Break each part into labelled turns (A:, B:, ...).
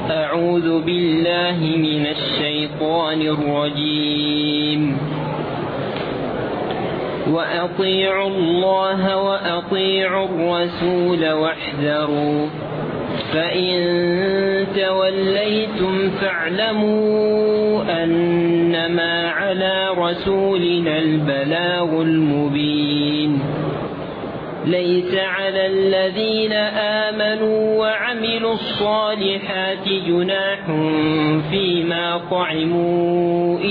A: أعوذ بالله من الشيطان الرجيم. وأطيعوا الله وأطيعوا الرسول واحذروا، فإن توليتم فاعلموا أنما على رسولنا البلاغ المبين. ليس على الذين آمنوا وعملوا الصالحات جناح فيما طعموا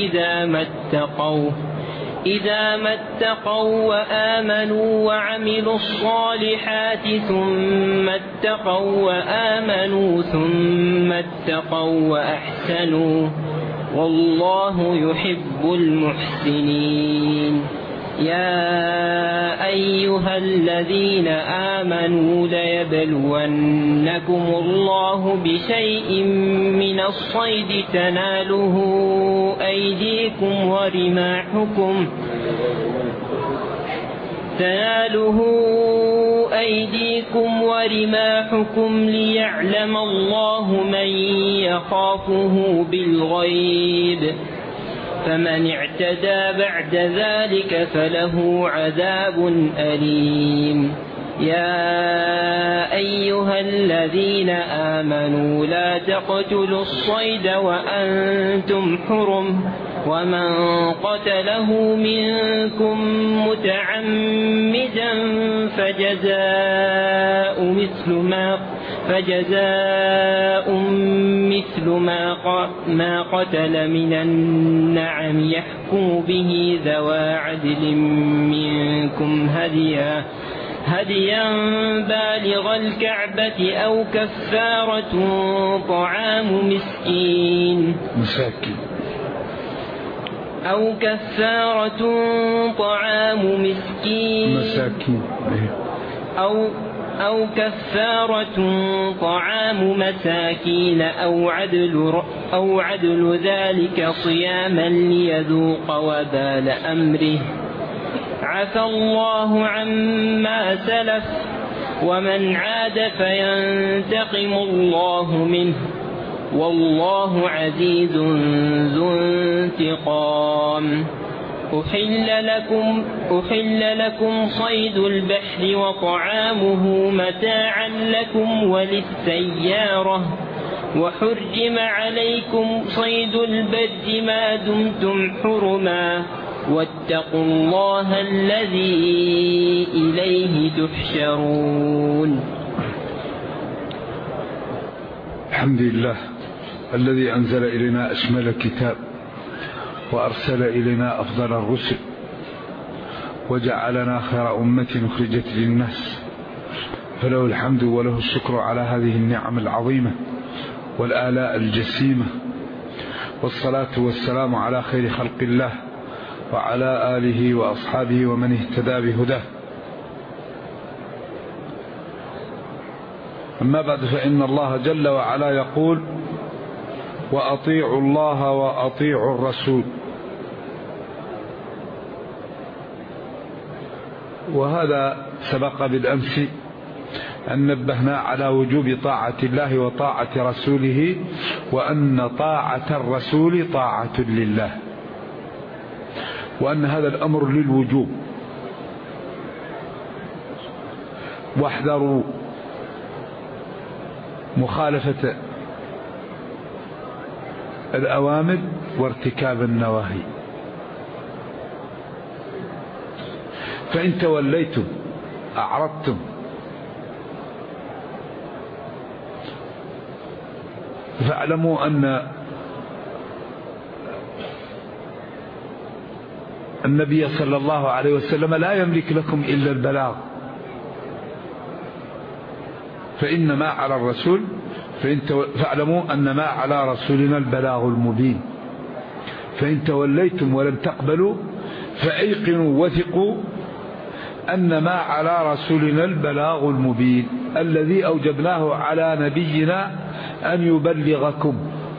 A: إذا ما اتقوا وآمنوا وعملوا الصالحات ثم اتقوا وآمنوا ثم اتقوا وأحسنوا، والله يحب المحسنين. يا أيها الذين آمنوا ليبلونكم الله بشيء من الصيد تناله أيديكم ورماحكم ليعلم الله من يخافه بالغيب، فمن اعتدى بعد ذلك فله عذاب أليم. يا أيها الذين آمنوا لا تقتلوا الصيد وأنتم حرم، ومن قتله منكم متعمدا فجزاء مثل ما قتل من النعم يحكم به ذوى عدل منكم هديا بالغ الكعبة أو كفارة طعام مسكين أو كفارة طعام مساكين أو عدل ذلك صياما ليذوق وبال أمره. عفى الله عما سلف، ومن عاد فينتقم الله منه، والله عزيز ذو انتقام. أحل لكم صيد البحر وطعامه متاعا لكم وللسيارة، وحرم عليكم صيد البر ما دمتم حرما، واتقوا الله الذي إليه تحشرون.
B: الحمد لله الذي أنزل إلينا أشمل الكتاب، وأرسل إلينا أفضل الرسل، وجعلنا خير أمة أخرجت للناس، فله الحمد وله الشكر على هذه النعم العظيمة والآلاء الجسيمة، والصلاة والسلام على خير خلق الله وعلى آله وأصحابه ومن اهتدى بهداه. أما بعد، فإن الله جل وعلا يقول: وأطيعوا الله وأطيعوا الرسول. وهذا سبق بالأمس أن نبهنا على وجوب طاعة الله وطاعة رسوله، وأن طاعة الرسول طاعة لله، وأن هذا الأمر للوجوب. واحذروا مخالفة الأوامر وارتكاب النواهي، فإن توليتم أعرضتم فاعلموا أن النبي صلى الله عليه وسلم لا يملك لكم إلا البلاغ، فإنما على الرسول فاعلموا أن ما على رسولنا البلاغ المبين. فإن توليتم ولم تقبلوا فأيقنوا وثقوا أن ما على رسولنا البلاغ المبين الذي أوجبناه على نبينا أن يبلغكم.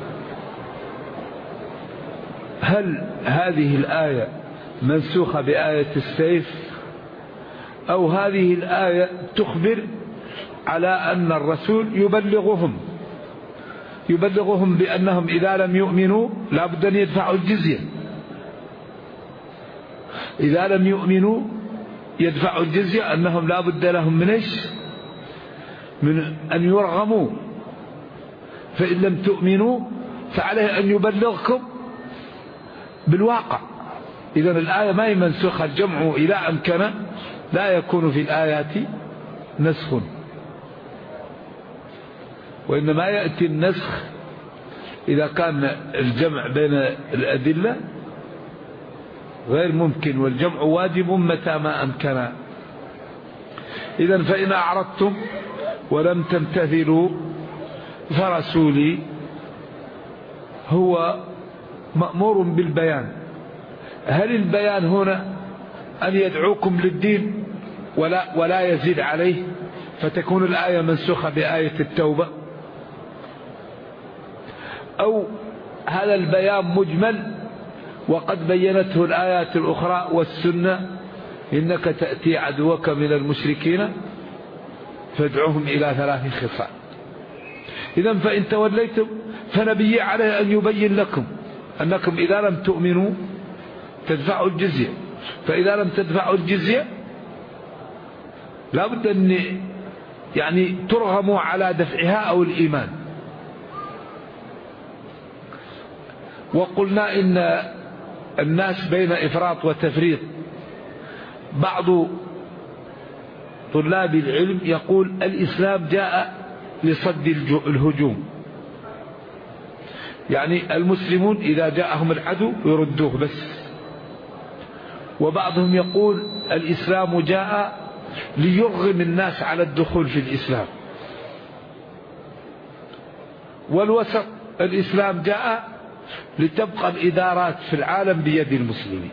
B: هل هذه الآية منسوخة بآية السيف، أو هذه الآية تخبر على أن الرسول يبلغهم؟ يبلغهم بأنهم إذا لم يؤمنوا لا بد أن يدفعوا الجزية، إذا لم يؤمنوا يدفعوا الجزية، أنهم لا بد لهم من إيش؟ من أن يرغموا. فإن لم تؤمنوا فعليه أن يبلغكم بالواقع. إذن الآية ما هي منسوخة، الجمع إلى أمكن لا يكون في الآيات نسخ، وإنما يأتي النسخ إذا كان الجمع بين الأدلة غير ممكن، والجمع واجب متى ما أمكن. إذن فإن أعرضتم ولم تمتثلوا فرسولي هو مأمور بالبيان. هل البيان هنا أن يدعوكم للدين ولا يزيد عليه فتكون الآية منسوخة بآية التوبة، أو هذا البيان مجمل وقد بينته الآيات الأخرى والسنة، إنك تأتي عدوك من المشركين فادعوهم إلى 3 خصال. إذن فإن توليتم فنبي عليه أن يبين لكم أنكم إذا لم تؤمنوا تدفعوا الجزية، فإذا لم تدفعوا الجزية لا بد أن يعني ترغموا على دفعها أو الإيمان. وقلنا إن الناس بين إفراط وتفريط. بعض طلاب العلم يقول الإسلام جاء لصد الهجوم، يعني المسلمون إذا جاءهم العدو يردوه بس. وبعضهم يقول الإسلام جاء ليرغم الناس على الدخول في الإسلام. والوسط الإسلام جاء لتبقى الإدارات في العالم بيد المسلمين،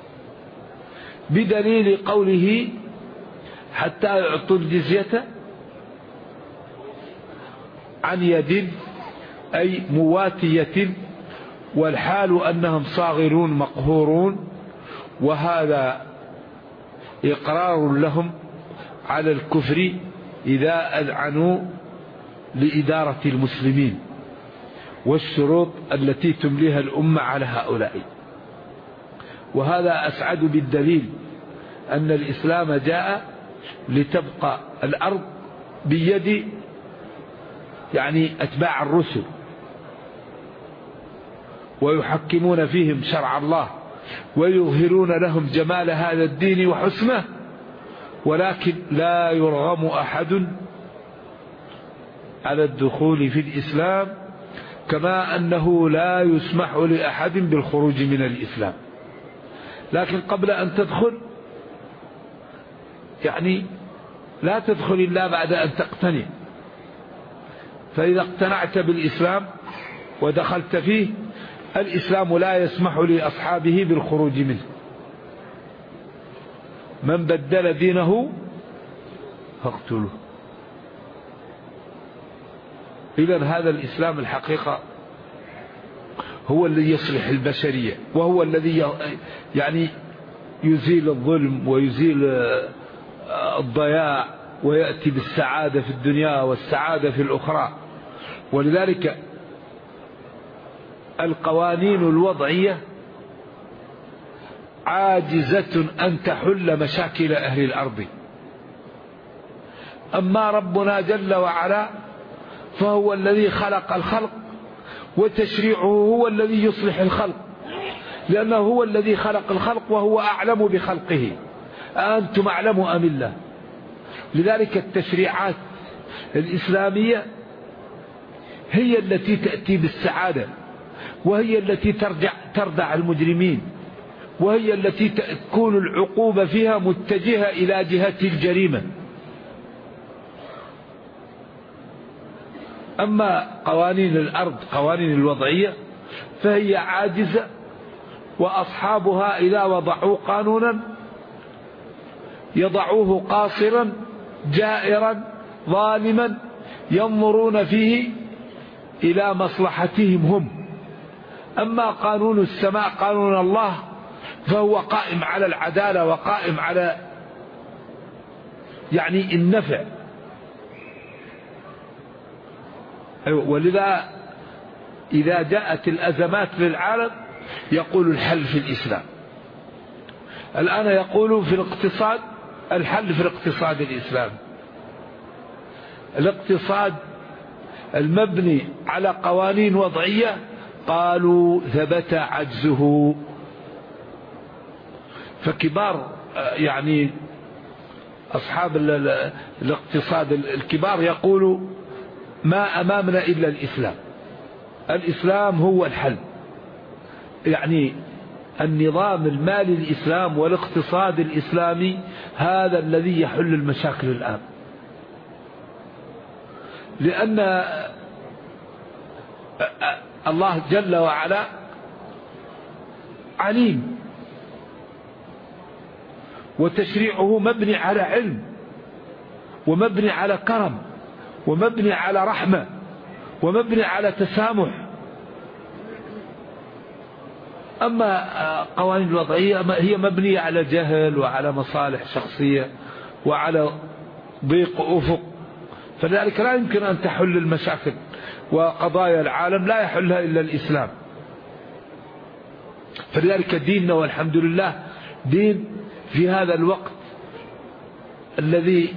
B: بدليل قوله حتى يعطوا الجزية عن يد أي مواتية، والحال أنهم صاغرون مقهورون، وهذا إقرار لهم على الكفر إذا أذعنوا لإدارة المسلمين والشروط التي تمليها الأمة على هؤلاء. وهذا أسعد بالدليل أن الإسلام جاء لتبقى الأرض بيد يعني أتباع الرسل، ويحكمون فيهم شرع الله ويظهرون لهم جمال هذا الدين وحسنه، ولكن لا يرغم أحد على الدخول في الإسلام، كما أنه لا يسمح لأحد بالخروج من الإسلام. لكن قبل أن تدخل يعني لا تدخل إلا بعد أن تقتنع. فإذا اقتنعت بالإسلام ودخلت فيه، الإسلام لا يسمح لأصحابه بالخروج منه. من بدل دينه فاقتلوه. إذن هذا الإسلام الحقيقة هو الذي يصلح البشرية، وهو الذي يعني يزيل الظلم ويزيل الضياع ويأتي بالسعادة في الدنيا والسعادة في الأخرى. ولذلك القوانين الوضعية عاجزة أن تحل مشاكل أهل الأرض. أما ربنا جل وعلا فهو الذي خلق الخلق، وتشريعه هو الذي يصلح الخلق، لأنه هو الذي خلق الخلق وهو أعلم بخلقه. أنتم أعلم أم الله؟ لذلك التشريعات الإسلامية هي التي تأتي بالسعادة، وهي التي تردع المجرمين، وهي التي تكون العقوبة فيها متجهة إلى جهة الجريمة. أما قوانين الأرض، قوانين الوضعية، فهي عاجزة، وأصحابها إذا وضعوا قانونا يضعوه قاصرا جائرا ظالما ينظرون فيه إلى مصلحتهم هم. أما قانون السماء، قانون الله، فهو قائم على العدالة وقائم على يعني النفع. ولذا إذا جاءت الأزمات للعالم يقول الحل في الإسلام. الآن يقول في الاقتصاد الحل في الاقتصاد الإسلامي. الاقتصاد المبني على قوانين وضعية قالوا ثبت عجزه. فكبار يعني أصحاب الاقتصاد الكبار يقولوا ما أمامنا إلا الإسلام، الإسلام هو الحل. يعني النظام المالي الإسلام والاقتصاد الإسلامي هذا الذي يحل المشاكل الآن، لأن الله جل وعلا عليم، وتشريعه مبني على علم، ومبني على كرم، ومبني على رحمة، ومبني على تسامح. أما قوانين الوضعية هي مبنية على جهل وعلى مصالح شخصية وعلى ضيق أفق، فلذلك لا يمكن أن تحل المشاكل، وقضايا العالم لا يحلها إلا الإسلام. فلذلك ديننا والحمد لله دين في هذا الوقت الذي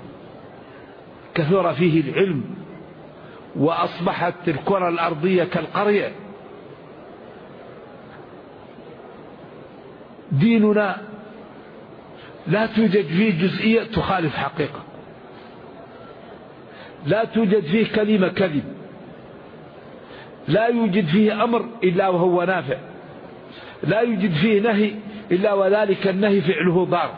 B: كثر فيه العلم وأصبحت الكرة الأرضية كالقرية، ديننا لا توجد فيه جزئية تخالف حقيقة، لا توجد فيه كلمة كذب، لا يوجد فيه أمر إلا وهو نافع، لا يوجد فيه نهي إلا وذلك النهي فعله ضار.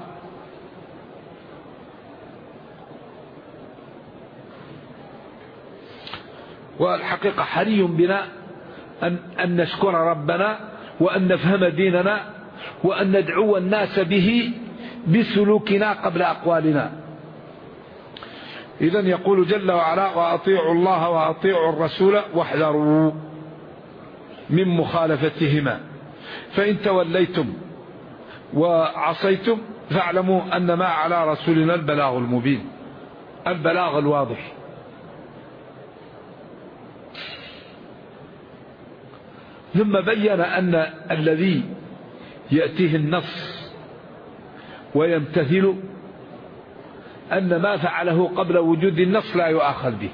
B: والحقيقة حري بنا أن نشكر ربنا، وأن نفهم ديننا، وأن ندعو الناس به بسلوكنا قبل أقوالنا. إذن يقول جل وعلا: وأطيعوا الله وأطيعوا الرسول واحذروا من مخالفتهما، فإن توليتم وعصيتم فاعلموا أن ما على رسولنا البلاغ المبين، البلاغ الواضح. ثم بين أن الذي يأتيه النص ويمتثل أن ما فعله قبل وجود النص لا يؤاخذ به.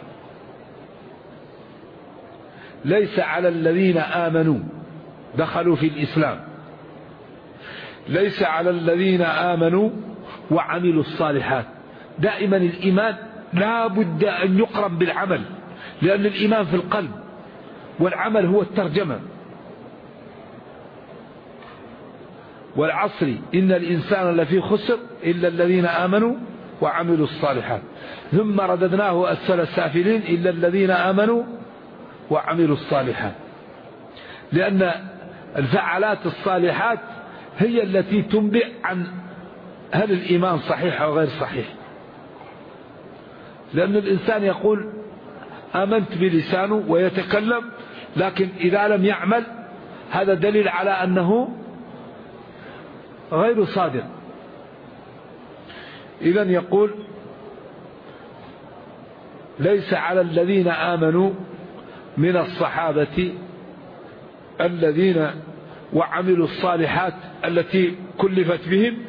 B: ليس على الذين آمنوا دخلوا في الإسلام، ليس على الذين آمنوا وعملوا الصالحات. دائما الإيمان لا بد أن يقرن بالعمل، لأن الإيمان في القلب والعمل هو الترجمة. والعصر إن الإنسان لفي خسر إلا الذين آمنوا وعملوا الصالحات ثم رددناه أسفل السافلين إلا الذين آمنوا وعملوا الصالحات. لأن الفعالات الصالحات هي التي تنبئ عن هل الإيمان صحيح أو غير صحيح. لأن الإنسان يقول آمنت بلسانه ويتكلم، لكن إذا لم يعمل هذا دليل على أنه غير صادق. إذن يقول: ليس على الذين آمنوا من الصحابة الذين وعملوا الصالحات التي كلفت بهم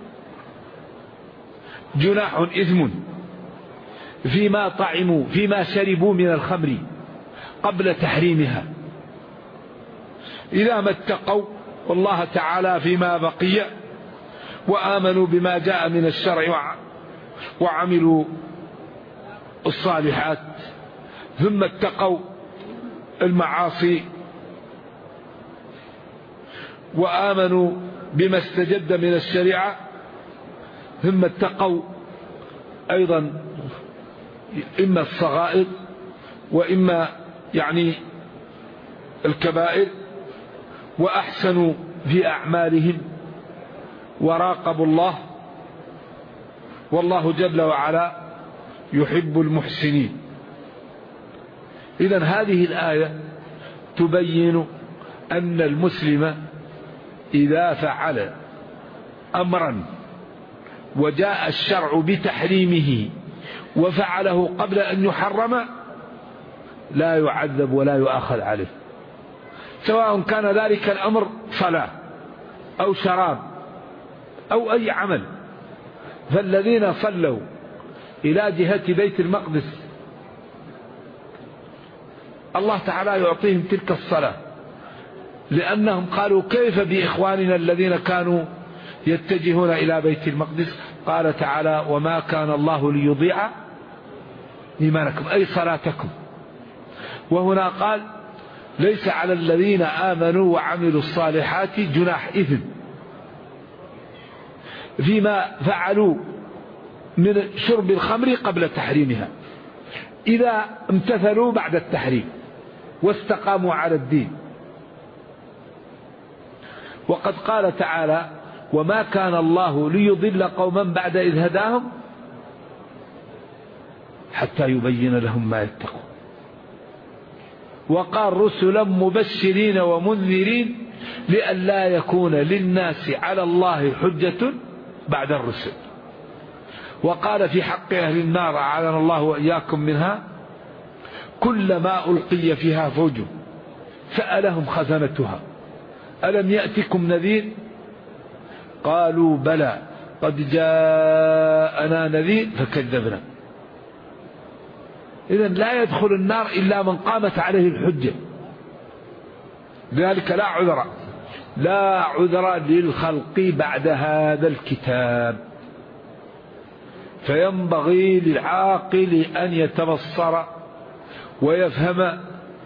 B: جناح إثم فيما طعموا فيما شربوا من الخمر قبل تحريمها إذا ما اتقوا والله تعالى فيما بقي وآمنوا بما جاء من الشرع وعملوا الصالحات ثم اتقوا المعاصي وآمنوا بما استجد من الشريعة ثم اتقوا أيضا إما الصغائر وإما يعني الكبائر، وأحسنوا في أعمالهم وراقبوا الله، والله جل وعلا يحب المحسنين. إذن هذه الآية تبين أن المسلم إذا فعل أمرا وجاء الشرع بتحريمه وفعله قبل أن يحرم لا يعذب ولا يؤاخذ عليه، سواء كان ذلك الأمر صلاة أو شراب أو أي عمل. فالذين صلوا إلى جهة بيت المقدس الله تعالى يعطيهم تلك الصلاة، لأنهم قالوا كيف بإخواننا الذين كانوا يتجهون إلى بيت المقدس؟ قال تعالى وما كان الله ليضيع إيمانكم أي صلاتكم. وهنا قال ليس على الذين آمنوا وعملوا الصالحات جناح إثم فيما فعلوا من شرب الخمر قبل تحريمها إذا امتثلوا بعد التحريم واستقاموا على الدين. وقد قال تعالى وما كان الله ليضل قوما بعد إذ هداهم حتى يبين لهم ما يتقون. وقال رسلا مبشرين ومنذرين لئلا يكون للناس على الله حجة بعد الرسل. وقال في حق أهل النار أعاذنا الله وإياكم منها كلما ألقي فيها فوج سألهم خزنتها ألم يأتكم نذير قالوا بلى قد جاءنا نذير فكذبنا. إذن لا يدخل النار إلا من قامت عليه الحجة. لذلك لا عذر للخلق بعد هذا الكتاب. فينبغي للعاقل أن يتبصر ويفهم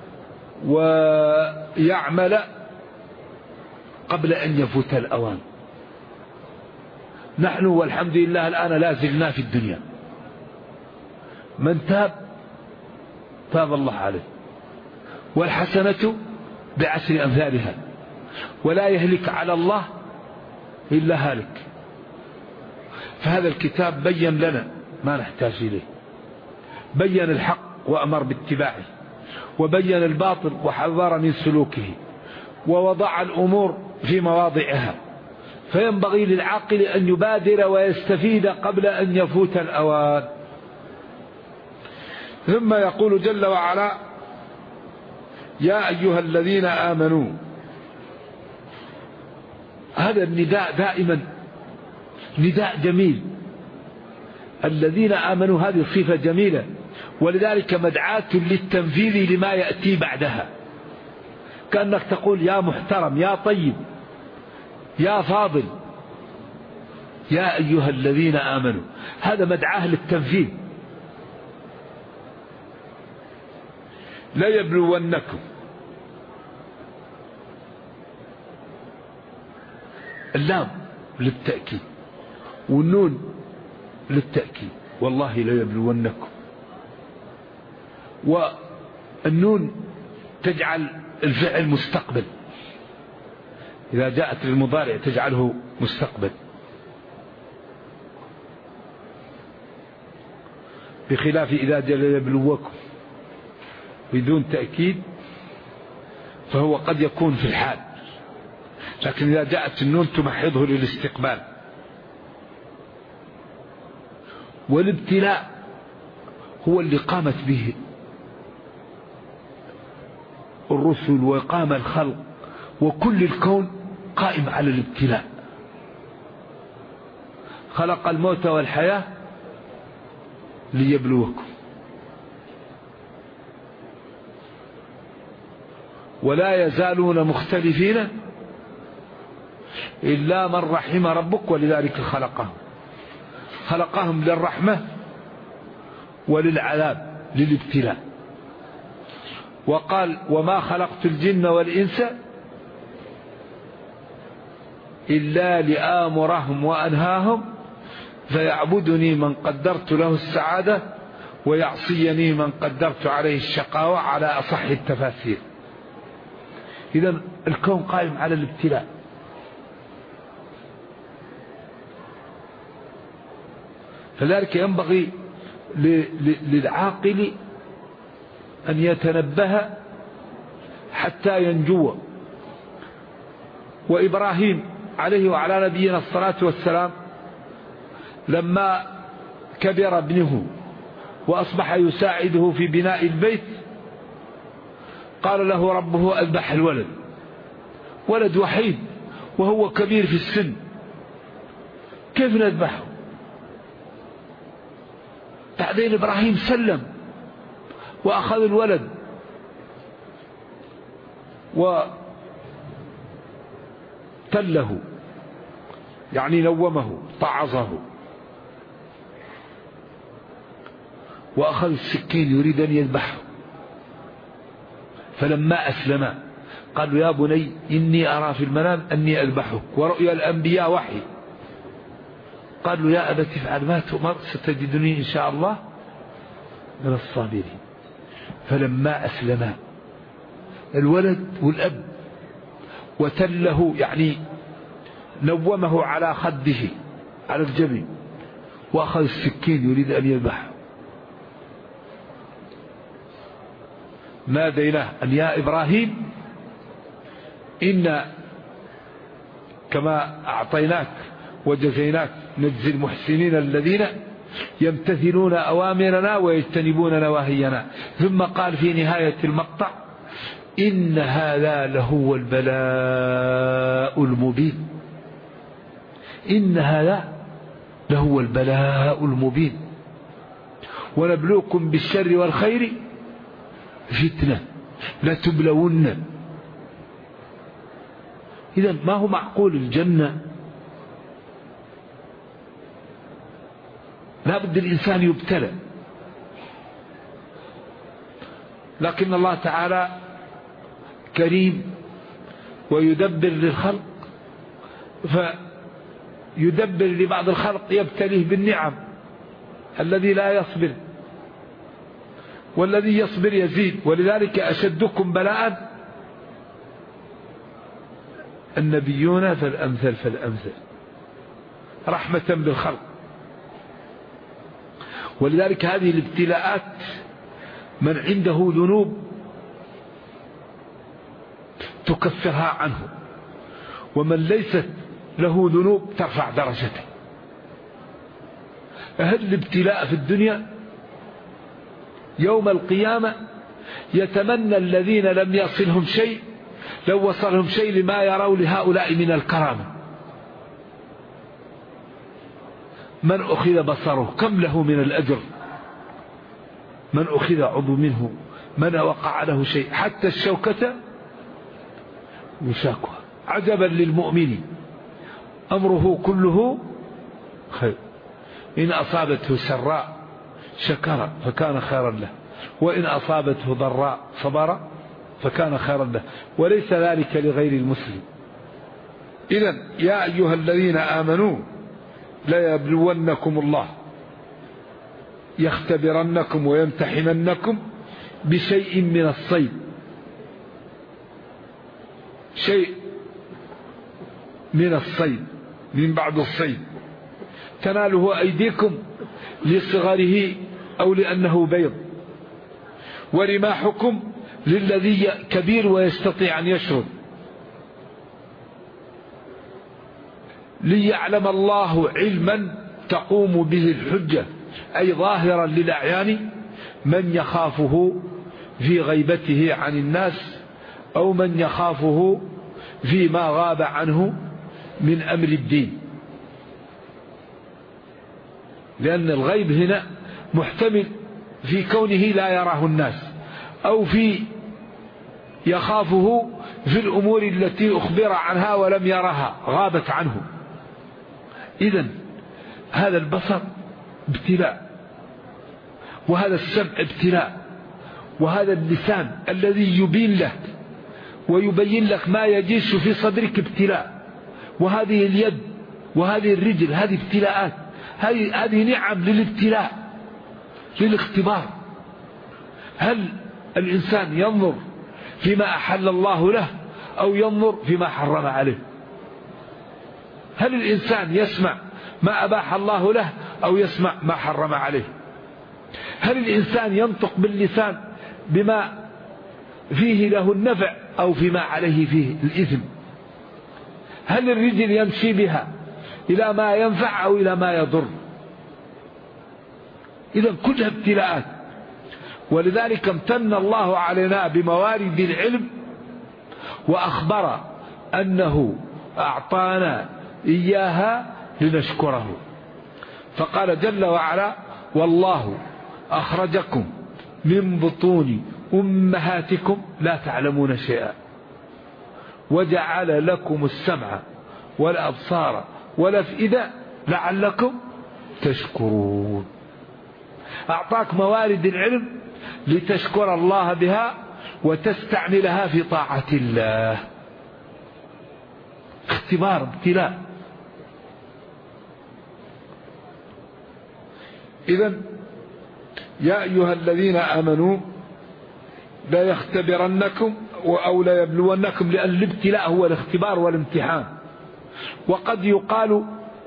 B: ويعمل قبل أن يفوت الأوان. نحن والحمد لله الآن لا زلنا في الدنيا، من تاب الله عليه، والحسنة بعشر أمثالها، ولا يهلك على الله إلا هالك. فهذا الكتاب بين لنا ما نحتاج إليه، بين الحق وأمر باتباعه، وبين الباطل وحذر من سلوكه، ووضع الأمور في مواضعها. فينبغي للعاقل أن يبادر ويستفيد قبل أن يفوت الأوان. ثم يقول جل وعلا يا أيها الذين آمنوا. هذا النداء دائما نداء جميل. الذين آمنوا هذه صفة جميلة، ولذلك مدعاة للتنفيذ لما يأتي بعدها، كأنك تقول يا محترم يا طيب يا فاضل يا أيها الذين آمنوا. هذا مدعاه للتنفيذ. لا يبلونكم، اللام للتأكيد والنون للتأكيد، والله لا يبلونكم. والنون تجعل الفعل مستقبل، إذا جاءت للمضارع تجعله مستقبل، بخلاف إذا جاء يبلوكم بدون تأكيد فهو قد يكون في الحال، لكن إذا جاءت النون تمحضه للاستقبال. والابتلاء هو اللي قامت به الرسل وقام الخلق، وكل الكون قائم على الابتلاء. خلق الموت والحياة ليبلوكم، ولا يزالون مختلفين إلا من رحم ربك، ولذلك خلقهم للرحمة وللعذاب للابتلاء. وقال وما خلقت الجن والإنس إلا لآمرهم وأنهاهم فيعبدني من قدرت له السعادة ويعصيني من قدرت عليه الشقاوة، على أصح التفاسير. إذن الكون قائم على الابتلاء. فذلك ينبغي للعاقل أن يتنبه حتى ينجو. وإبراهيم عليه وعلى نبينا الصلاة والسلام لما كبر ابنه وأصبح يساعده في بناء البيت قال له ربه اذبح الولد، ولد وحيد وهو كبير في السن، كيف نذبحه؟ بعدين إبراهيم سلم وأخذ الولد وتله، يعني نومه طعظه، وأخذ السكين يريد أن يذبحه. فلما أسلم قال يا بني إني أرى في المنام أني أذبحك، ورؤيا الأنبياء وحي. قال له يا أبت افعل ما تؤمر ستجدني إن شاء الله من الصابرين. فلما أسلما الولد والأب وتله، يعني نومه على خده على الجبين، وأخذ السكين يريد أن يذبحه، ناديناه أن يا إبراهيم إن كما أعطيناك وجزيناك نجزي المحسنين الذين يمتثلون أوامرنا ويجتنبون نواهينا. ثم قال في نهاية المقطع إن هذا لهو البلاء المبين، إن هذا لهو البلاء المبين، ونبلوكم بالشر والخير فتنة لتبلون. إذن ما هو معقول الجنة لا بد الإنسان يبتلى، لكن الله تعالى كريم ويدبر للخلق، فيدبر لبعض الخلق يبتليه بالنعم. الذي لا يصبر والذي يصبر يزيد. ولذلك أشدكم بلاء النبيون فالأمثل فالأمثل، رحمة بالخلق. ولذلك هذه الابتلاءات من عنده ذنوب تكفرها عنه، ومن ليست له ذنوب ترفع درجته. هذا الابتلاء في الدنيا يوم القيامة يتمنى الذين لم يصلهم شيء لو وصلهم شيء لما يروا لهؤلاء من الكرامة. من أخذ بصره كم له من الأجر، من أخذ عضو منه، من وقع له شيء حتى الشوكة يشاكها. عجبا للمؤمن أمره كله خير، إن أصابته سراء شكر فكان خيرا له، وإن أصابته ضراء صبر فكان خيرا له، وليس ذلك لغير المسلم. إذن يا أيها الذين آمنوا لا يبلونكم الله، يختبرنكم ويمتحننكم بشيء من الصيد، شيء من الصيد من بعد الصيد تناله أيديكم لصغره أو لأنه بيض، ورماحكم للذي كبير ويستطيع أن يشرب، ليعلم الله علما تقوم به الحجة، أي ظاهرا للأعيان، من يخافه في غيبته عن الناس أو من يخافه فيما غاب عنه من أمر الدين. لأن الغيب هنا محتمل في كونه لا يراه الناس، أو في يخافه في الأمور التي أخبر عنها ولم يرها غابت عنه. إذن هذا البصر ابتلاء، وهذا السمع ابتلاء، وهذا اللسان الذي يبين لك ويبين لك ما يجيش في صدرك ابتلاء، وهذه اليد وهذه الرجل هذه ابتلاءات، هذه نعم للابتلاء للاختبار. هل الإنسان ينظر فيما أحل الله له أو ينظر فيما حرم عليه؟ هل الإنسان يسمع ما أباح الله له أو يسمع ما حرم عليه؟ هل الإنسان ينطق باللسان بما فيه له النفع أو فيما عليه فيه الإثم؟ هل الرجل يمشي بها إلى ما ينفع أو إلى ما يضر؟ إذن كلها ابتلاءات، ولذلك امتن الله علينا بموارد العلم وأخبر أنه أعطانا إياها لنشكره، فقال جل وعلا: والله أخرجكم من بطون أمهاتكم لا تعلمون شيئا وجعل لكم السمع والأبصار والأفئدة لعلكم تشكرون. أعطاك موارد العلم لتشكر الله بها وتستعملها في طاعة الله. اختبار، ابتلاء. إذن يا أيها الذين آمنوا لا يختبرنكم أو لا يبلونكم، لأن الابتلاء هو الاختبار والامتحان. وقد يقال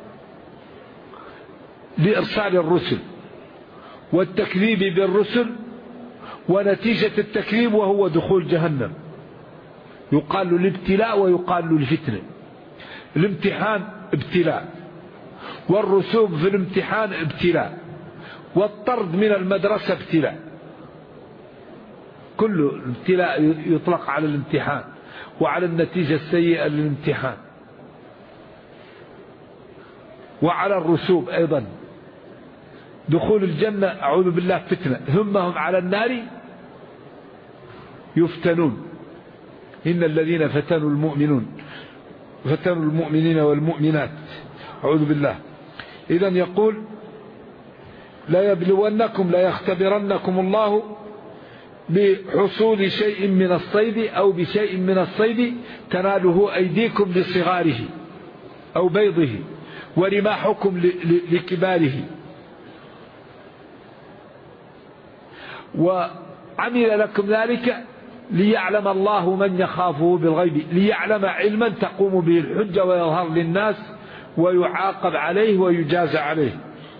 B: لإرسال الرسل والتكذيب بالرسل ونتيجة التكذيب وهو دخول جهنم، يقال له الابتلاء ويقال له الفتنة. الامتحان ابتلاء، والرسوب في الامتحان ابتلاء، والطرد من المدرسة ابتلاء. كل ابتلاء يطلق على الامتحان وعلى النتيجة السيئة للامتحان، وعلى الرسوب أيضا. دخول الجنة أعوذ بالله فتنة، ثم هم على النار يفتنون. إن الذين فتنوا المؤمنين والمؤمنات، أعوذ بالله. إذن يقول: لا يبلونكم، لا يختبرنكم الله بحصول شيء من الصيد أو بشيء من الصيد تناله أيديكم لصغاره أو بيضه ورماحكم لكباره. وعمل لكم ذلك ليعلم الله من يخافه بالغيب، ليعلم علما تقوم به الحجة ويظهر للناس ويعاقب عليه ويجازى عليه.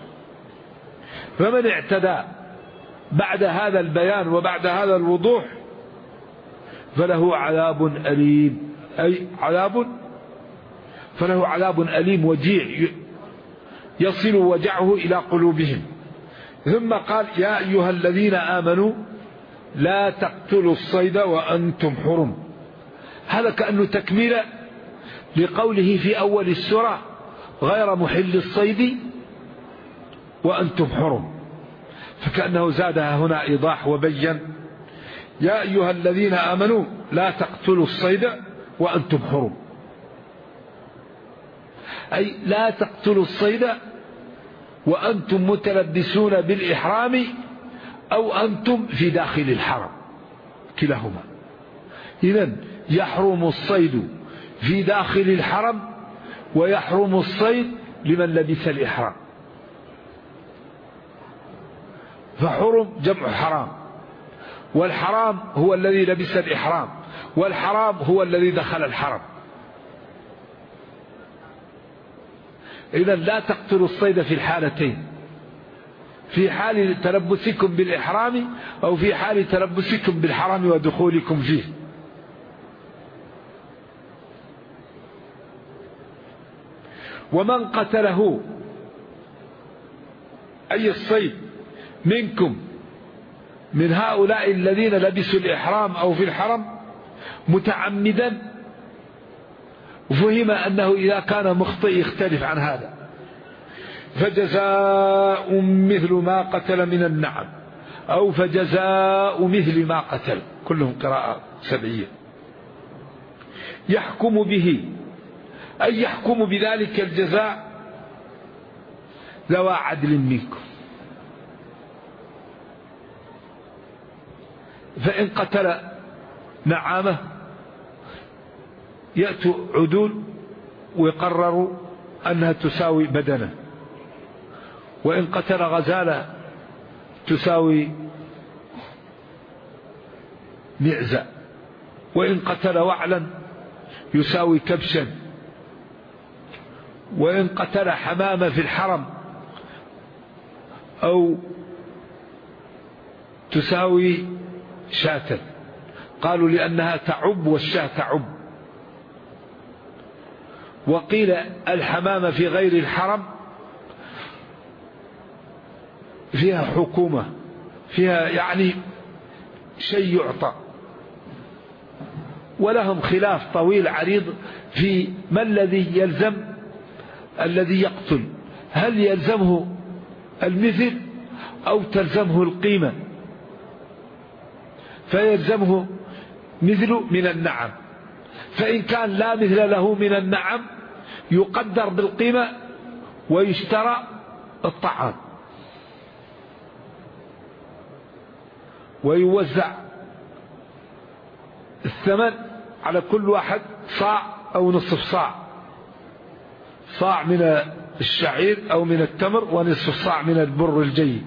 B: فمن اعتدى بعد هذا البيان وبعد هذا الوضوح فله عذاب أليم، فله عذاب أليم وجيع يصل وجعه إلى قلوبهم. ثم قال: يا أيها الذين آمنوا لا تقتلوا الصيد وأنتم حرم. هذا كأنه تكملة لقوله في أول السورة: غير محل الصيد وأنتم حرم، فكأنه زادها هنا إيضاح وبين: يا أيها الذين آمنوا لا تقتلوا الصيد وأنتم حرم، أي لا تقتلوا الصيد وأنتم متلبسون بالإحرام أو أنتم في داخل الحرم، كلاهما. إذن يحرم الصيد في داخل الحرم ويحرم الصيد لمن لبس الإحرام. فحرم جمع حرام، والحرام هو الذي لبس الإحرام، والحرام هو الذي دخل الحرم. إذن لا تقتلوا الصيد في الحالتين، في حال تلبسكم بالإحرام أو في حال تلبسكم بالحرام ودخولكم فيه. ومن قتله أي الصيد منكم من هؤلاء الذين لبسوا الإحرام أو في الحرم متعمدا، فهم أنه إذا كان مخطئ يختلف عن هذا، فجزاء مثل ما قتل من النعم أو فجزاء مثل ما قتل، كلهم قراءة سبعية. يحكم به أي يحكم بذلك الجزاء ذوى عدل منكم. فإن قتل نعامة يأتوا عدول ويقرروا أنها تساوي بدنه، وإن قتل غزالة تساوي معزة، وإن قتل وعلا يساوي كبشا، وإن قتل حمامة في الحرم أو تساوي شاة، قالوا لأنها تعب والشاة تعب. وقيل الحمامة في غير الحرم فيها حكومة، فيها يعني
C: شيء يعطى. ولهم خلاف طويل عريض في ما الذي يلزم الذي يقتل، هل يلزمه المثل أو تلزمه القيمة؟ فيلزمه مثل من النعم، فإن كان لا مثل له من النعم يقدر بالقيمة ويشترى الطعام ويوزع الثمن على كل واحد صاع أو نصف صاع، صاع من الشعير أو من التمر ونصف صاع من البر الجيد.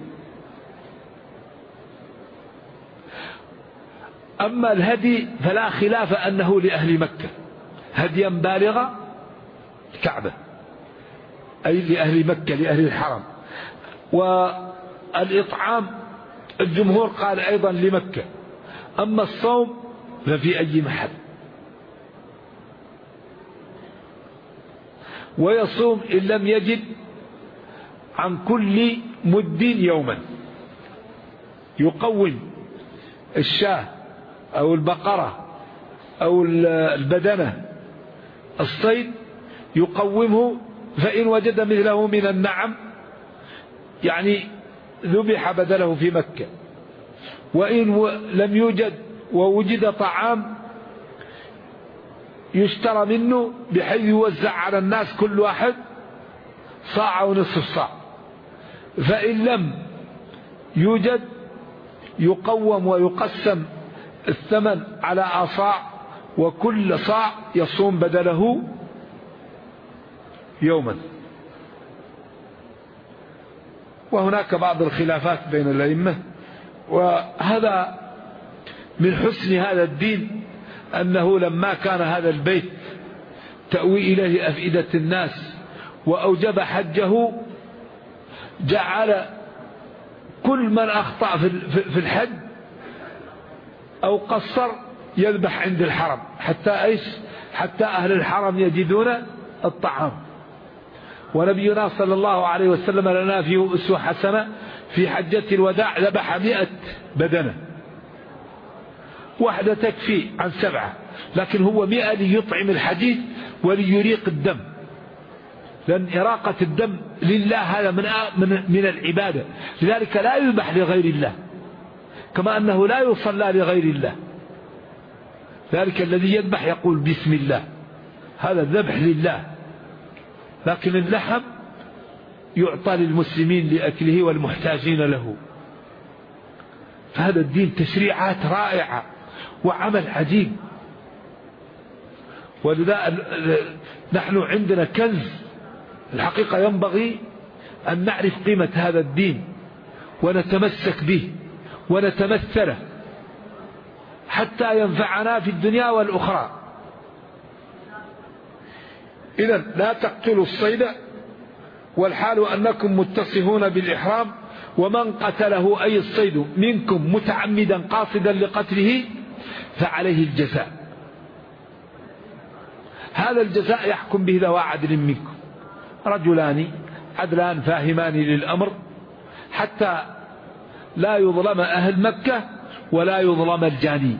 C: أما الهدي فلا خلاف أنه لأهل مكة هديا بالغ الكعبة، أي لأهل مكة لأهل الحرم. والإطعام الجمهور قال أيضا لمكة. أما الصوم ففي أي محل، ويصوم إن لم يجد عن كل مد يوما، يقوم الشاة أو البقرة أو البدنة الصيد يقومه، فإن وجد مثله من النعم يعني ذبح بدله في مكة، وإن لم يوجد ووجد طعام يشترى منه بحيث يوزع على الناس كل واحد صاع أو نصف صاع. فإن لم يوجد يقوم ويقسم الثمن على أصاع، وكل صاع يصوم بدله يوما. وهناك بعض الخلافات بين الأئمة، وهذا من حسن هذا الدين أنه لما كان هذا البيت تأوي إليه أفئدة الناس وأوجب حجه جعل كل من أخطأ في الحج أو قصر يذبح عند الحرم، حتى أهل الحرم يجدون الطعام. ونبينا صلى الله عليه وسلم لنا فيه أسوة حسنة، في حجة الوداع ذبح 100 بدنة، واحدة تكفي عن 7، لكن هو 100 ليطعم الحديث وليريق الدم، لأن إراقة الدم لله هذا من العبادة، لذلك لا يذبح لغير الله، كما أنه لا يصلى لغير الله. ذلك الذي يذبح يقول بسم الله، هذا الذبح لله، لكن اللحم يعطى للمسلمين لأكله والمحتاجين له. فهذا الدين تشريعات رائعة وعمل عجيب. ولذا نحن عندنا كنز الحقيقة، ينبغي أن نعرف قيمة هذا الدين ونتمسك به ونتمثله حتى ينفعنا في الدنيا والأخرى. إذن لا تقتلوا الصيد والحال أنكم متصفون بالإحرام، ومن قتله أي الصيد منكم متعمدا قاصدا لقتله فعليه الجزاء. هذا الجزاء يحكم به ذوى عدل منكم، رجلان عدلان فاهمان للأمر، حتى لا يظلم أهل مكة ولا يظلم الجاني.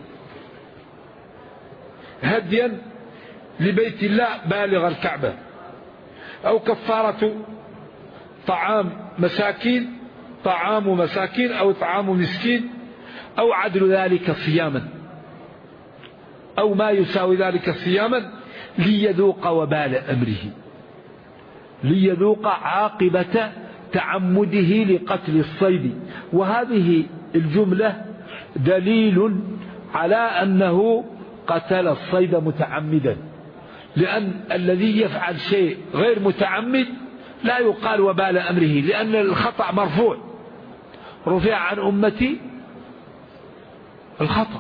C: هديا لبيت الله بالغ الكعبة، أو كفارة طعام مساكين، طعام مساكين أو طعام مسكين، أو عدل ذلك صياما، أو ما يساوي ذلك صياما، ليذوق وبال أمره، ليذوق عاقبة تعمده لقتل الصيد. وهذه الجملة دليل على أنه قتل الصيد متعمدا، لأن الذي يفعل شيء غير متعمد لا يقال وبال أمره، لأن الخطأ مرفوع، رفع عن أمتي الخطأ.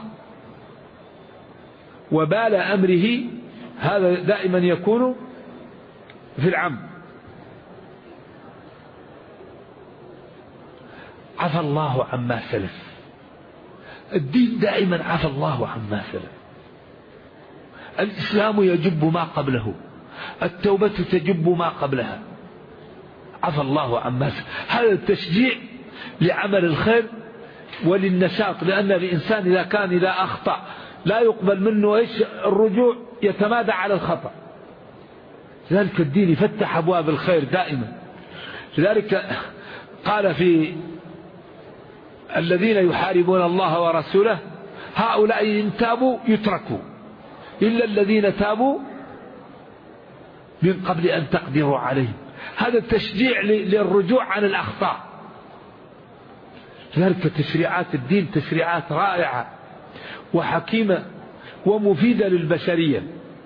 C: وبال أمره هذا دائما يكون في العم. عفى الله عما سلف، الدين دائما عفى الله عما سلف. الإسلام يجب ما قبله، التوبة تجب ما قبلها، عفى الله عما سلف. هذا التشجيع لعمل الخير وللنشاط، لأن الإنسان إذا كان إذا أخطأ لا يقبل منه الرجوع، يتمادى على الخطأ. لذلك الدين يفتح أبواب الخير دائما. لذلك قال في الذين يحاربون الله ورسوله هؤلاء إن تابوا يتركوا إلا الذين تابوا من قبل أن تقدروا عليهم. هذا التشجيع للرجوع عن الأخطاء. لذلك تشريعات الدين تشريعات رائعة وحكيمة ومفيدة للبشرية.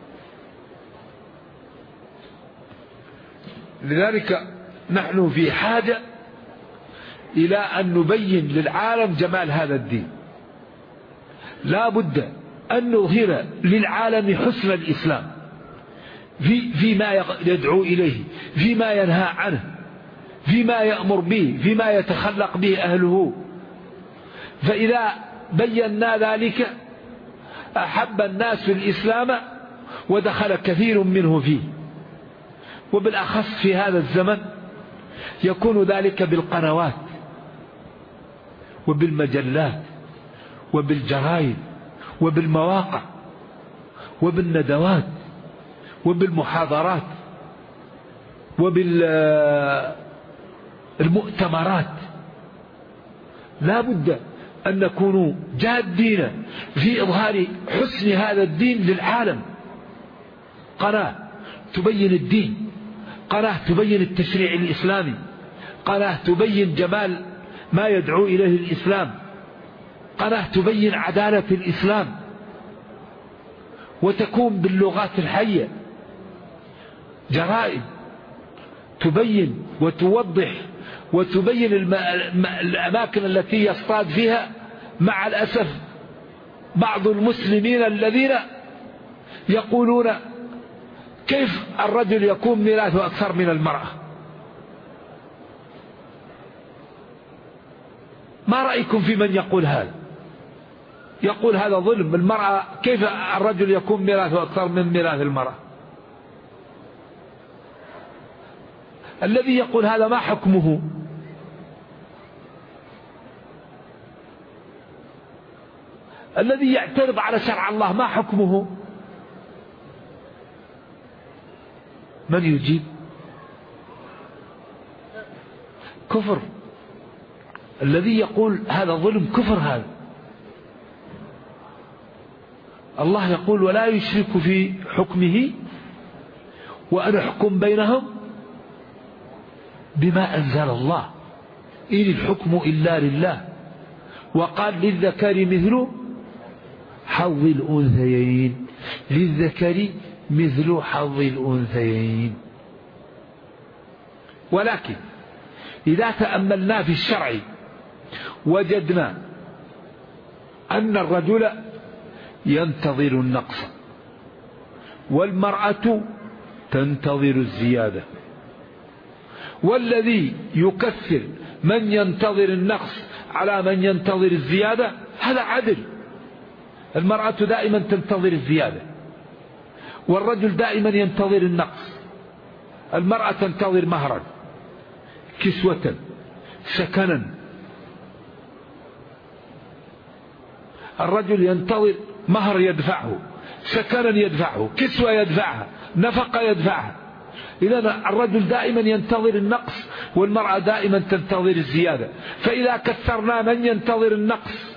C: لذلك نحن في حاجة إلى أن نبين للعالم جمال هذا الدين. لا بد أن نظهر للعالم حسن الإسلام فيما يدعو إليه، فيما ينهى عنه، فيما يأمر به، فيما يتخلق به أهله. فإذا بينا ذلك أحب الناس الإسلام ودخل كثير منه فيه. وبالأخص في هذا الزمن يكون ذلك بالقنوات وبالمجلات وبالجرائد وبالمواقع وبالندوات وبالمحاضرات وبالمؤتمرات. لا بد أن نكون جادين في إظهار حسن هذا الدين للعالم. قناة تبين الدين، قناة تبين التشريع الإسلامي، قناة تبين جمال ما يدعو إليه الإسلام، قناة تبين عدالة الإسلام، وتكون باللغات الحية. جرائد تبين وتوضح وتبين الأماكن التي يصطاد فيها. مع الأسف بعض المسلمين الذين يقولون كيف الرجل يكون ميراثه أكثر من المرأة؟ ما رأيكم في من يقول هذا؟ يقول هذا ظلم، المرأة كيف الرجل يكون ميراثه أكثر من ميراث المرأة؟ الذي يقول هذا ما حكمه؟ الذي يعترض على شرع الله ما حكمه؟ من يجيب؟ كفر. الذي يقول هذا ظلم كفر. هذا الله يقول ولا يشرك في حكمه وأن أحكم بينهم بما أنزل الله إن الحكم إلا لله. وقال للذكر مثل حظ الأنثيين، للذكر مثل حظ الأنثيين. ولكن إذا تأملنا في الشرع وجدنا أن الرجل ينتظر النقص والمرأة تنتظر الزيادة، والذي يكثر من ينتظر النقص على من ينتظر الزيادة هذا عدل. المرأة دائما تنتظر الزيادة والرجل دائما ينتظر النقص. المرأة تنتظر مهرا، كسوة، سكنا. الرجل ينتظر مهر يدفعه، سكنا يدفعه، كسوة يدفعها، نفقة يدفعها. إذا الرجل دائما ينتظر النقص والمرأة دائما تنتظر الزيادة. فإذا كثرنا من ينتظر النقص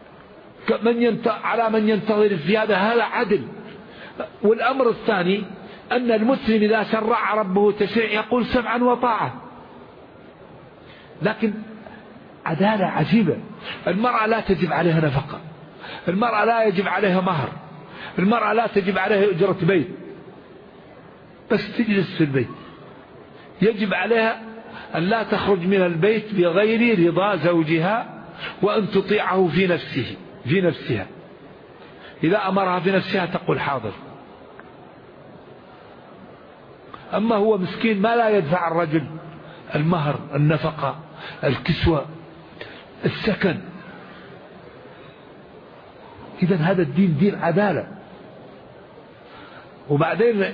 C: على من ينتظر الزيادة هذا عدل. والأمر الثاني أن المسلم إذا شرع ربه تشريع يقول سمعا وطاعة، لكن عدالة عجيبة. المرأة لا تجب عليها نفقة، المرأة لا يجب عليها مهر، المرأة لا تجب عليها أجرة بيت، بس تجلس في البيت. يجب عليها أن لا تخرج من البيت بغير رضا زوجها وأن تطيعه في نفسها. إذا أمرها في نفسها تقول حاضر. أما هو مسكين ما لا يدفع الرجل المهر، النفقة، الكسوة، السكن. إذن هذا الدين دين عدالة. وبعدين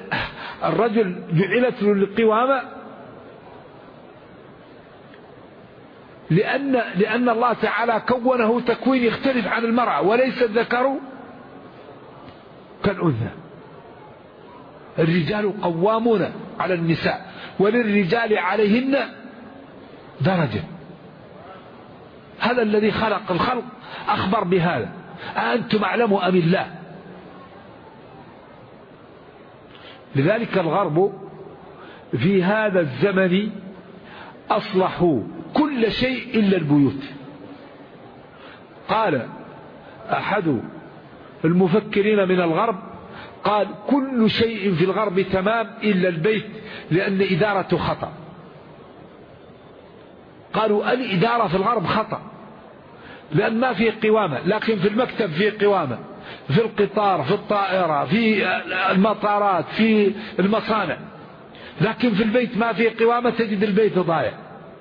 C: الرجل جعلت له القوامة لأن الله تعالى كونه تكوين يختلف عن المرأة، وليس الذكر كالأنثى. الرجال قوامون على النساء وللرجال عليهن درجة. هذا الذي خلق الخلق أخبر بهذا، أأنتم أعلم أم الله؟ لذلك الغرب في هذا الزمن أصلحوا كل شيء إلا البيوت. قال أحد المفكرين من الغرب، قال كل شيء في الغرب تمام إلا البيت، لأن إدارته خطأ. قالوا الإدارة في الغرب خطأ، لأن ما فيه قوامة، لكن في المكتب فيه قوامة، في القطار، في الطائرة، في المطارات، في المصانع، لكن في البيت ما فيه قوامة، تجد البيت ضايع.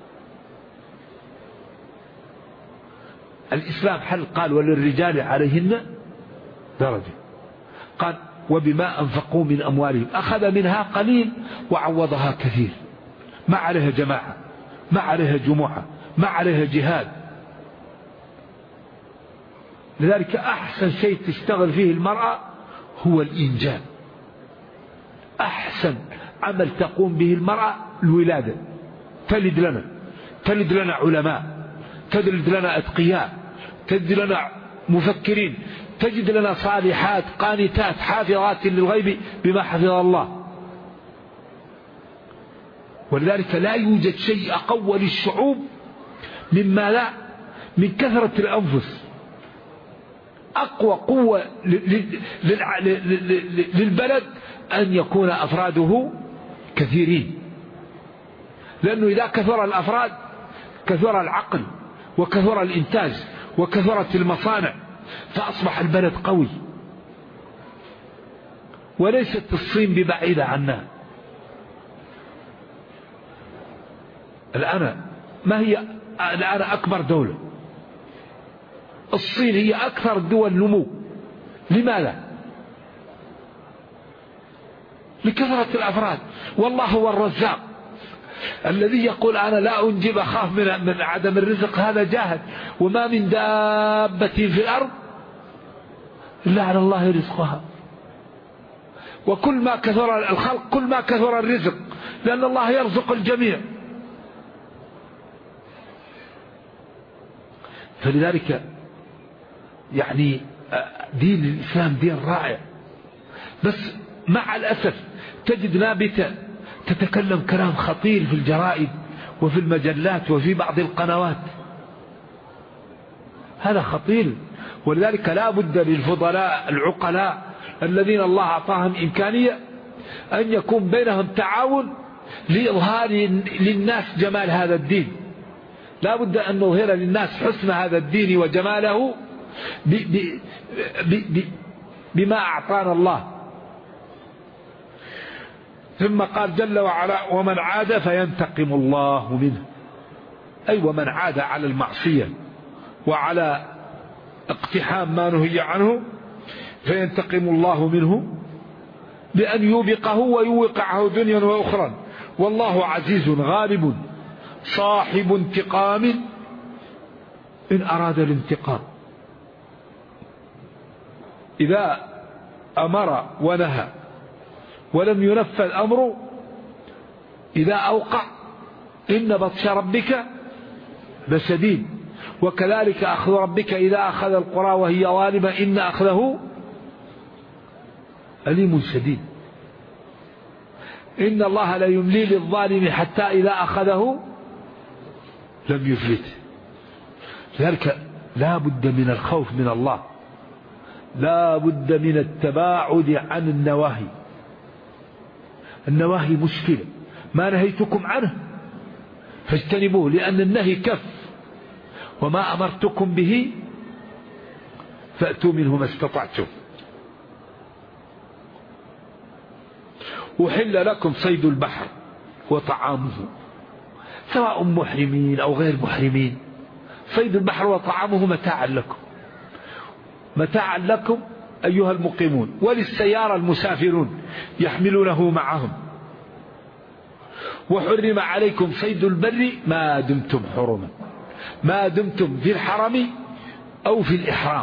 C: الإسلام حل، قال وللرجال عليهن درجة. قال وبما أنفقوا من أموالهم، أخذ منها قليل وعوضها كثير، ما عليها جماعة، ما عليها جمعة، ما عليها جهاد. لذلك أحسن شيء تشتغل فيه المرأة هو الإنجاب. أحسن عمل تقوم به المرأة الولادة، تلد لنا علماء، تلد لنا أتقياء، تلد لنا مفكرين، تجد لنا صالحات قانتات حافظات للغيب بما حفظ الله. ولذلك لا يوجد شيء أقوى للشعوب مما لا من كثرة الأنفس. أقوى قوة للبلد أن يكون أفراده كثيرين، لأنه إذا كثر الأفراد كثر العقل وكثر الإنتاج وكثرت المصانع، فأصبح البلد قوي. وليست الصين ببعيدة عنا. الآن ما هي الآن أكبر دولة؟ الصين هي أكثر الدول نمو. لماذا؟ لكثرة الأفراد. والله هو الرزاق. الذي يقول أنا لا أنجب أخاف من عدم الرزق هذا جاهل. وما من دابة في الأرض إلا على الله رزقها. وكل ما كثر الخلق كل ما كثر الرزق، لأن الله يرزق الجميع. فلذلك يعني دين الإسلام دين رائع، بس مع الأسف تجد نابتة تتكلم كلام خطير في الجرائد وفي المجلات وفي بعض القنوات. هذا خطير. ولذلك لا بد للفضلاء العقلاء الذين الله أعطاهم إمكانية أن يكون بينهم تعاون لإظهار للناس جمال هذا الدين. لا بد أن نظهر للناس حسن هذا الدين وجماله بما أعطانا الله. ثم قال جل وعلا ومن عاد فينتقم الله منه، أي ومن عاد على المعصية وعلى اقتحام ما نهي عنه فينتقم الله منه بأن يوبقه ويوقعه دنيا وأخرى. والله عزيز غالب صاحب انتقام إن أراد الانتقام. إذا أمر ونهى ولم ينفذ أمره إذا أوقع إن بطش ربك لشديد. وكذلك أخذ ربك إذا أخذ القرى وهي ظالمة إن أخذه أليم شديد. إن الله لا يملي للظالم حتى إذا أخذه لم يفلت. لذلك لا بد من الخوف من الله، لا بد من التباعد عن النواهي. النواهي مشكلة، ما نهيتكم عنه فاجتنبوه، لأن النهي كف، وما أمرتكم به فأتوا منه ما استطعتم. أحل لكم صيد البحر وطعامه، سواء محرمين أو غير محرمين. صيد البحر وطعامه متاعا لكم، متاعا لكم أيها المقيمون، وللسيارة المسافرون يحملونه معهم. وحرم عليكم صيد البر ما دمتم حرما. ما دمتم في الحرم أو في الإحرام.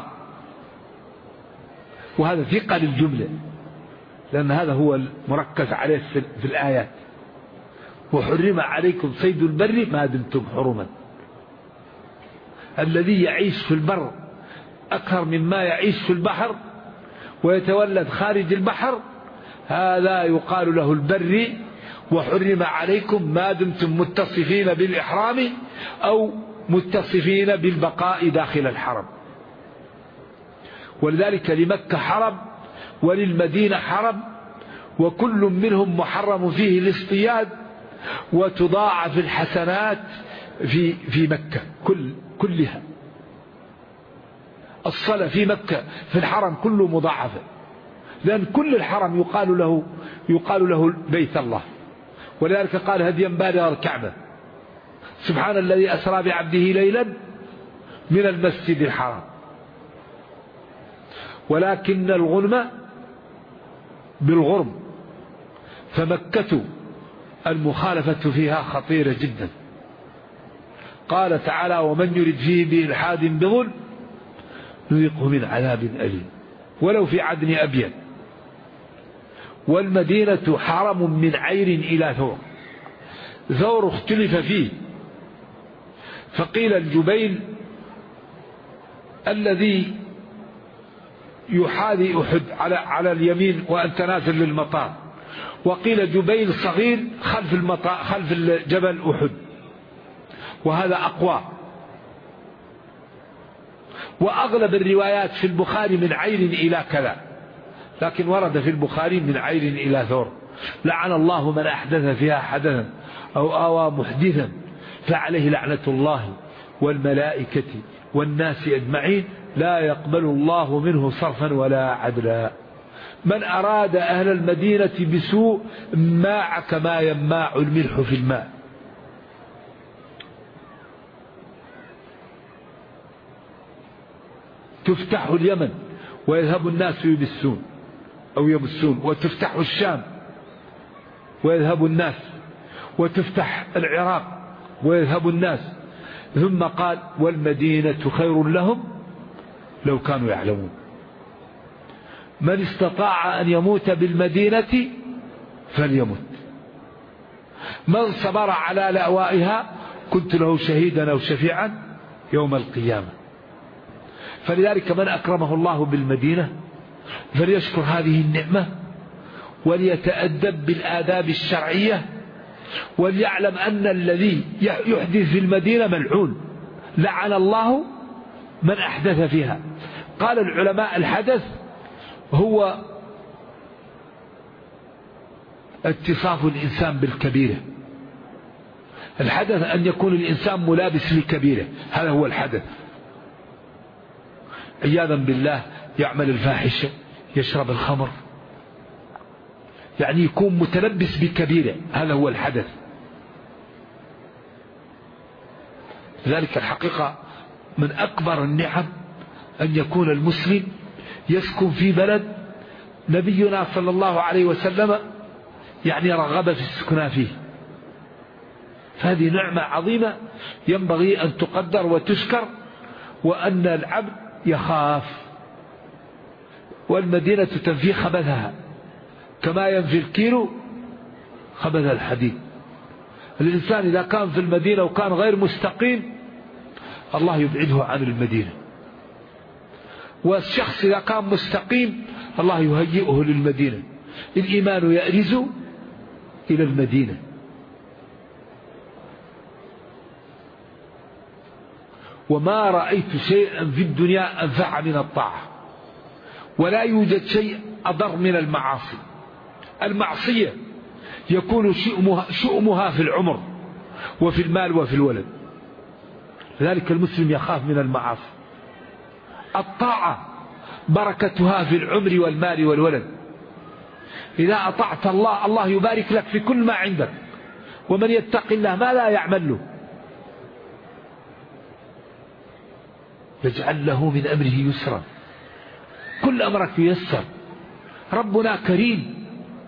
C: وهذا ثقة للجملة، لأن هذا هو المركز عليه في الآيات. وحرم عليكم صيد البر ما دمتم حرما. الذي يعيش في البر أكثر مما يعيش في البحر ويتولد خارج البحر، هذا يقال له البري. وحرم عليكم ما دمتم متصفين بالإحرام أو متصفين بالبقاء داخل الحرم. ولذلك لمكة حرم وللمدينة حرم، وكل منهم محرم فيه الاصطياد، وتضاعف الحسنات في مكة كلها. الصلاة في مكة في الحرم كله مضاعفة، لأن كل الحرم يقال له بيت الله. ولذلك قال هديا بالغ الكعبة، سبحان الذي أسرى بعبده ليلا من المسجد الحرام. ولكن الغنم بالغرم، فمكة المخالفة فيها خطيرة جدا. قال تعالى ومن يرد فيه بإلحاد بظلم نذقه من عذاب أليم ولو في عدن أبين. والمدينة حرم من عير إلى ثور. ثور اختلف فيه، فقيل الجبيل الذي يحاذي أحد على اليمين وأنت نازل للمطار، وقيل جبيل صغير خلف الجبل أحد، وهذا أقوى. وأغلب الروايات في البخاري من عير إلى كذا، لكن ورد في البخاري من عير إلى ثور. لعن الله من أحدث فيها حدثا أو آوى محدثا فعليه لعنة الله والملائكة والناس أجمعين لا يقبل الله منه صرفا ولا عدلا. من أراد أهل المدينة بسوء ماع كما يماع الملح في الماء. تفتح اليمن ويذهب الناس يبسون أو يبسون، وتفتح الشام ويذهب الناس، وتفتح العراق ويذهب الناس. ثم قال والمدينة خير لهم لو كانوا يعلمون. من استطاع أن يموت بالمدينة فليمت. من صبر على لأوائها كنت له شهيدا أو شفيعا يوم القيامة. فلذلك من أكرمه الله بالمدينة فليشكر هذه النعمة وليتأدب بالآداب الشرعية، وليعلم أن الذي يحدث في المدينة ملعون، لعن الله من أحدث فيها. قال العلماء الحدث هو اتصاف الإنسان بالكبيرة. الحدث أن يكون الإنسان ملابس لكبيرة، هذا هو الحدث. عياذا بالله يعمل الفاحشة، يشرب الخمر، يعني يكون متلبس بكبيرة، هذا هو الحدث. لذلك الحقيقة من أكبر النعم أن يكون المسلم يسكن في بلد نبينا صلى الله عليه وسلم يعني رغب في السكنى فيه. فهذه نعمة عظيمة ينبغي أن تقدر وتشكر، وأن العبد يخاف. والمدينة تنفي خبثها كما ينفي الكيلو خبث الحديد. الإنسان إذا كان في المدينة وكان غير مستقيم الله يبعده عن المدينة، والشخص إذا كان مستقيم الله يهيئه للمدينة. الإيمان يأرز إلى المدينة. وما رأيت شيئا في الدنيا أنفع من الطاعة، ولا يوجد شيء أضر من المعاصي. المعصية يكون شؤمها في العمر وفي المال وفي الولد، لذلك المسلم يخاف من المعاصي. الطاعة بركتها في العمر والمال والولد. إذا أطعت الله الله يبارك لك في كل ما عندك، ومن يتق الله ما لا يعمل له يجعل له من أمره يسرا. كل أمرك ييسر. ربنا كريم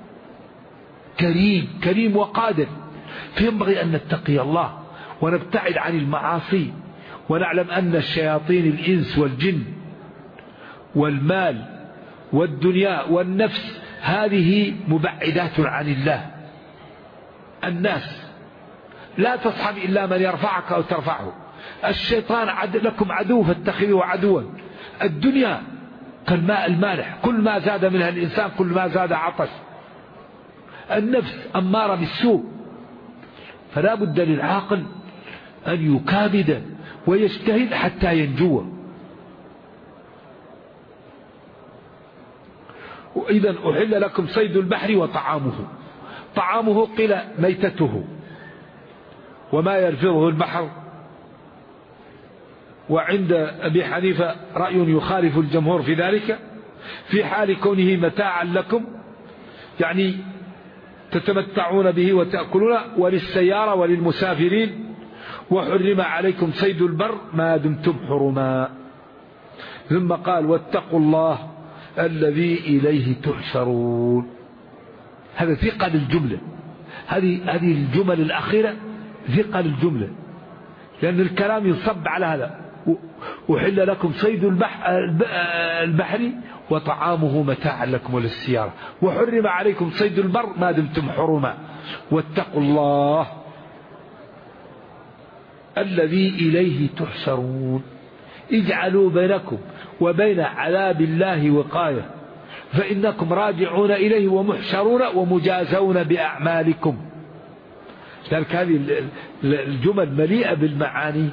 C: كريم كريم وقادر، فينبغي أن نتقي الله ونبتعد عن المعاصي ونعلم أن الشياطين الإنس والجن والمال والدنيا والنفس هذه مبعدات عن الله. الناس لا تصحب إلا من يرفعك أو ترفعه. الشيطان لكم عدو فاتخذوه عدوا. الدنيا كالماء المالح، كل ما زاد منها الإنسان كل ما زاد عطش. النفس أمارة بالسوء، فلا بد للعاقل أن يكابد ويجتهد حتى ينجو. وإذا أحل لكم صيد البحر وطعامه. طعامه قيل ميتته وما يلفظه البحر، وعند أبي حنيفة رأي يخالف الجمهور في ذلك، في حال كونه متاعا لكم يعني تتمتعون به وتأكلون، وللسيارة وللمسافرين. وحرم عليكم صيد البر ما دمتم حرما. ثم قال واتقوا الله الذي إليه تحشرون. هذا ثقل الجملة، هذه الجمل الأخيرة ثقل الجملة، لأن الكلام ينصب على هذا. أحل لكم صيد البحر وطعامه متاعا لكم وللسيارة، وحرم عليكم صيد البر ما دمتم حرما. واتقوا الله الذي إليه تحشرون. اجعلوا بينكم وبين عذاب الله وقاية، فإنكم راجعون إليه ومحشرون ومجازون بأعمالكم. لذلك هذه الجمل مليئة بالمعاني،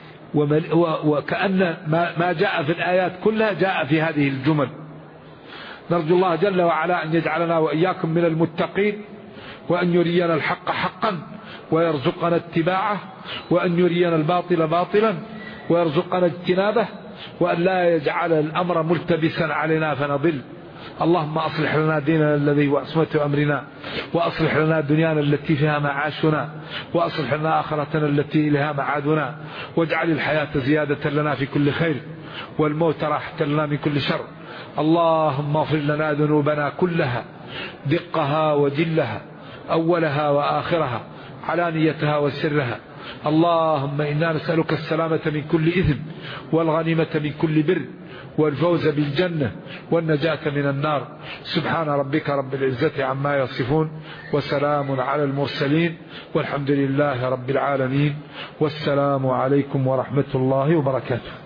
C: وكأن ما جاء في الآيات كلها جاء في هذه الجمل. نرجو الله جل وعلا أن يجعلنا وإياكم من المتقين، وأن يرينا الحق حقا ويرزقنا اتباعه، وأن يرينا الباطل باطلا ويرزقنا اجتنابه، وأن لا يجعل الأمر ملتبسا علينا فنضل. اللهم أصلح لنا ديننا الذي هو عصمة أمرنا، وأصلح لنا دنيانا التي فيها معاشنا، وأصلح لنا آخرتنا التي إليها معادنا، واجعل الحياة زيادة لنا في كل خير، والموت راحة لنا من كل شر. اللهم اغفر لنا ذنوبنا كلها، دقها وجلها، أولها وآخرها، علانيتها وسرها. اللهم إنا نسألك السلامة من كل إثم، والغنيمة من كل بر، والفوز بالجنة، والنجاة من النار. سبحان ربك رب العزة عما يصفون، وسلام على المرسلين، والحمد لله رب العالمين. والسلام عليكم ورحمة الله وبركاته.